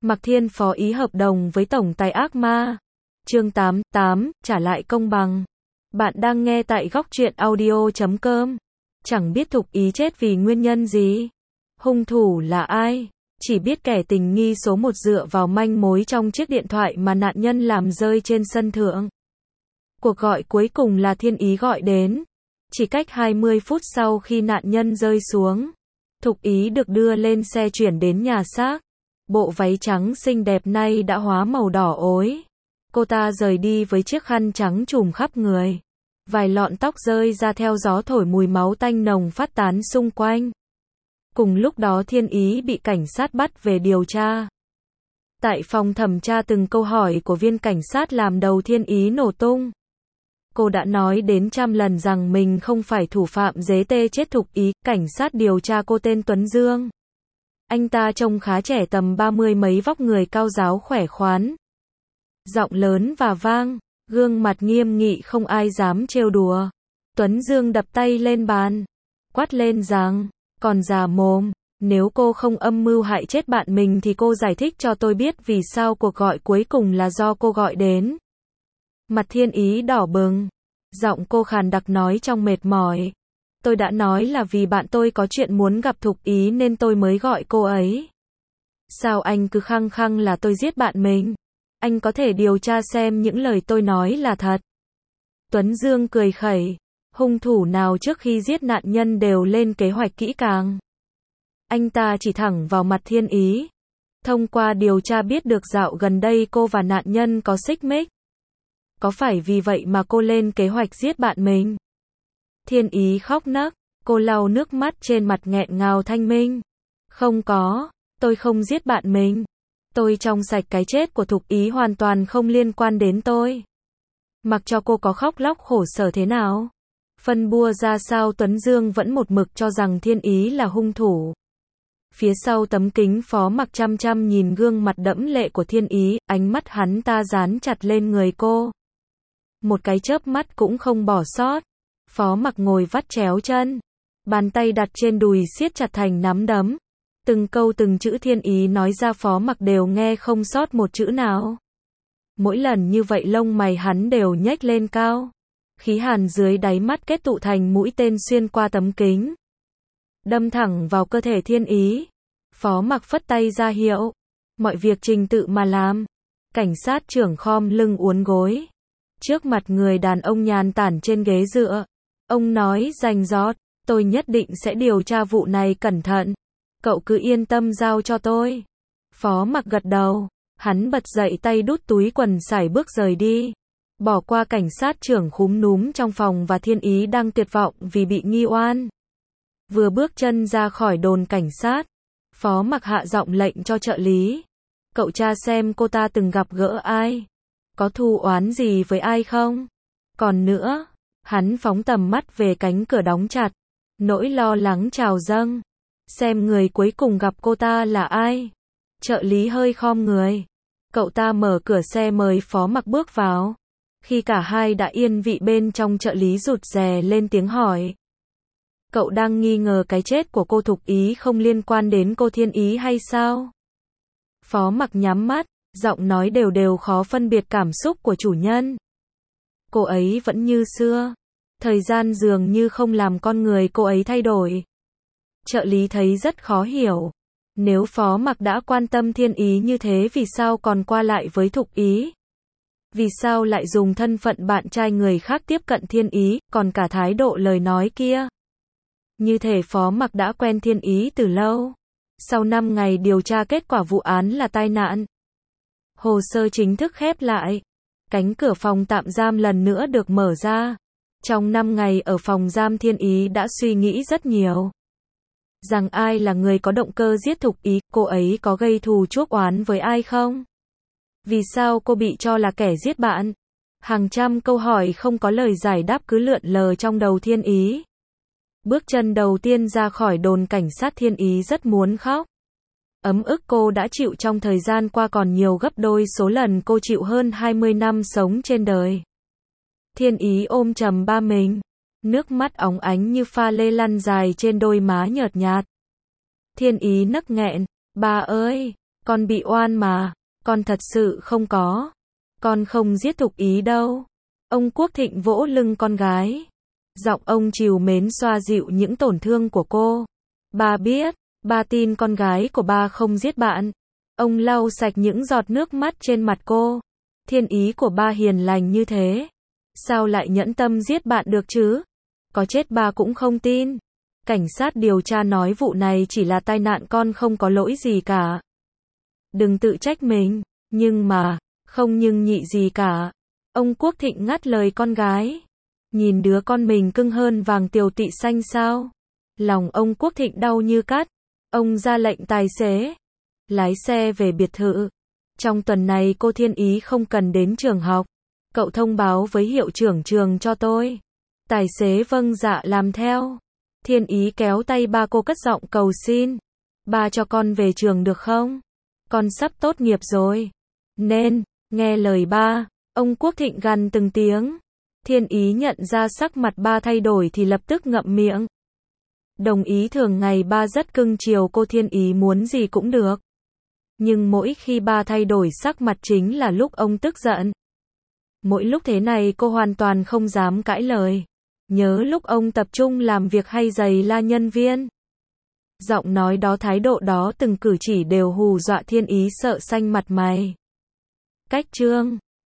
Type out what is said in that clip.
Mạc Thiên phó ý hợp đồng với tổng tài ác ma. Chương 88, trả lại công bằng. Bạn đang nghe tại góc truyện audio.com. Chẳng biết Thục Ý chết vì nguyên nhân gì. Hung thủ là ai? Chỉ biết kẻ tình nghi số 1 dựa vào manh mối trong chiếc điện thoại mà nạn nhân làm rơi trên sân thượng. Cuộc gọi cuối cùng là Thiên Ý gọi đến. Chỉ cách 20 phút sau khi nạn nhân rơi xuống, Thục Ý được đưa lên xe chuyển đến nhà xác. Bộ váy trắng xinh đẹp nay đã hóa màu đỏ ối. Cô ta rời đi với chiếc khăn trắng trùm khắp người. Vài lọn tóc rơi ra theo gió thổi, mùi máu tanh nồng phát tán xung quanh. Cùng lúc đó Thiên Ý bị cảnh sát bắt về điều tra. Tại phòng thẩm tra, từng câu hỏi của viên cảnh sát làm đầu Thiên Ý nổ tung. Cô đã nói đến trăm lần rằng mình không phải thủ phạm giết chết Thục Ý. Cảnh sát điều tra cô tên Tuấn Dương. Anh ta trông khá trẻ, tầm 30 mấy, vóc người cao ráo khỏe khoắn. Giọng lớn và vang, gương mặt nghiêm nghị không ai dám trêu đùa. Tuấn Dương đập tay lên bàn, quát lên rằng, còn già mồm, nếu cô không âm mưu hại chết bạn mình thì cô giải thích cho tôi biết vì sao cuộc gọi cuối cùng là do cô gọi đến. Mặt Thiên Ý đỏ bừng, giọng cô khàn đặc nói trong mệt mỏi. Tôi đã nói là vì bạn tôi có chuyện muốn gặp Thục Ý nên tôi mới gọi cô ấy. Sao anh cứ khăng khăng là tôi giết bạn mình? Anh có thể điều tra xem những lời tôi nói là thật. Tuấn Dương cười khẩy. Hung thủ nào trước khi giết nạn nhân đều lên kế hoạch kỹ càng. Anh ta chỉ thẳng vào mặt Thiên Ý. Thông qua điều tra biết được dạo gần đây cô và nạn nhân có xích mích. Có phải vì vậy mà cô lên kế hoạch giết bạn mình? Thiên Ý khóc nấc, cô lau nước mắt trên mặt nghẹn ngào thanh minh. Không có, tôi không giết bạn mình. Tôi trong sạch, cái chết của Thục Ý hoàn toàn không liên quan đến tôi. Mặc cho cô có khóc lóc khổ sở thế nào, phân bua ra sao, Tuấn Dương vẫn một mực cho rằng Thiên Ý là hung thủ. Phía sau tấm kính, Phó Mặc chăm chăm nhìn gương mặt đẫm lệ của Thiên Ý, ánh mắt hắn ta dán chặt lên người cô. Một cái chớp mắt cũng không bỏ sót. Phó Mặc ngồi vắt chéo chân, bàn tay đặt trên đùi siết chặt thành nắm đấm. Từng câu từng chữ Thiên Ý nói ra Phó Mặc đều nghe không sót một chữ nào. Mỗi lần như vậy lông mày hắn đều nhếch lên cao. Khí hàn dưới đáy mắt kết tụ thành mũi tên xuyên qua tấm kính, đâm thẳng vào cơ thể Thiên Ý. Phó Mặc phất tay ra hiệu, mọi việc trình tự mà làm. Cảnh sát trưởng khom lưng uốn gối trước mặt người đàn ông nhàn tản trên ghế dựa. Ông nói rành rọt, tôi nhất định sẽ điều tra vụ này cẩn thận. Cậu cứ yên tâm giao cho tôi. Phó Mặc gật đầu, hắn bật dậy, tay đút túi quần, sải bước rời đi. Bỏ qua cảnh sát trưởng khúm núm trong phòng và Thiên Ý đang tuyệt vọng vì bị nghi oan. Vừa bước chân ra khỏi đồn cảnh sát, Phó Mặc hạ giọng lệnh cho trợ lý. Cậu tra xem cô ta từng gặp gỡ ai, có thù oán gì với ai không. Còn nữa, hắn phóng tầm mắt về cánh cửa đóng chặt, nỗi lo lắng trào dâng. Xem người cuối cùng gặp cô ta là ai. Trợ lý hơi khom người. Cậu ta mở cửa xe mời Phó Mặc bước vào. Khi cả hai đã yên vị bên trong, trợ lý rụt rè lên tiếng hỏi. Cậu đang nghi ngờ cái chết của cô Thục Ý không liên quan đến cô Thiên Ý hay sao? Phó Mặc nhắm mắt, giọng nói đều đều khó phân biệt cảm xúc của chủ nhân. Cô ấy vẫn như xưa. Thời gian dường như không làm con người cô ấy thay đổi. Trợ lý thấy rất khó hiểu. Nếu Phó Mặc đã quan tâm Thiên Ý như thế, vì sao còn qua lại với Thục Ý? Vì sao lại dùng thân phận bạn trai người khác tiếp cận Thiên Ý, còn cả thái độ lời nói kia? Như thể Phó Mặc đã quen Thiên Ý từ lâu. Sau 5 ngày điều tra, kết quả vụ án là tai nạn. Hồ sơ chính thức khép lại. Cánh cửa phòng tạm giam lần nữa được mở ra. Trong 5 ngày ở phòng giam, Thiên Ý đã suy nghĩ rất nhiều. Rằng ai là người có động cơ giết Thục Ý, cô ấy có gây thù chuốc oán với ai không? Vì sao cô bị cho là kẻ giết bạn? Hàng trăm câu hỏi không có lời giải đáp cứ lượn lờ trong đầu Thiên Ý. Bước chân đầu tiên ra khỏi đồn cảnh sát, Thiên Ý rất muốn khóc. Ấm ức cô đã chịu trong thời gian qua còn nhiều gấp đôi số lần cô chịu hơn 20 năm sống trên đời. Thiên Ý ôm chầm ba mình. Nước mắt óng ánh như pha lê lăn dài trên đôi má nhợt nhạt. Thiên Ý nấc nghẹn. Ba ơi, Con bị oan mà, con thật sự không có. Con không giết Thục Ý đâu. Ông Quốc Thịnh vỗ lưng con gái. Giọng ông trìu mến xoa dịu những tổn thương của cô. Ba biết, ba tin con gái của ba không giết bạn. Ông lau sạch những giọt nước mắt trên mặt cô. Thiên Ý của ba hiền lành như thế. Sao lại nhẫn tâm giết bạn được chứ? Có chết ba cũng không tin. Cảnh sát điều tra nói vụ này chỉ là tai nạn, con không có lỗi gì cả. Đừng tự trách mình. Nhưng mà, không nhưng nhị gì cả. Ông Quốc Thịnh ngắt lời con gái. Nhìn đứa con mình cưng hơn vàng tiều tị xanh sao? Lòng ông Quốc Thịnh đau như cắt. Ông ra lệnh tài xế lái xe về biệt thự. Trong tuần này cô Thiên Ý không cần đến trường học. Cậu thông báo với hiệu trưởng trường cho tôi. Tài xế vâng dạ làm theo. Thiên Ý kéo tay ba cô cất giọng cầu xin. Ba cho con về trường được không? Con sắp tốt nghiệp rồi. Nên, nghe lời ba. Ông Quốc Thịnh gằn từng tiếng. Thiên Ý nhận ra sắc mặt ba thay đổi thì lập tức ngậm miệng. Đồng ý thường ngày ba rất cưng chiều cô, Thiên Ý muốn gì cũng được. Nhưng mỗi khi ba thay đổi sắc mặt chính là lúc ông tức giận. Mỗi lúc thế này cô hoàn toàn không dám cãi lời. Nhớ lúc ông tập trung làm việc hay giày la nhân viên. Giọng nói đó, thái độ đó, từng cử chỉ đều hù dọa Thiên Ý sợ xanh mặt mày. Cách chương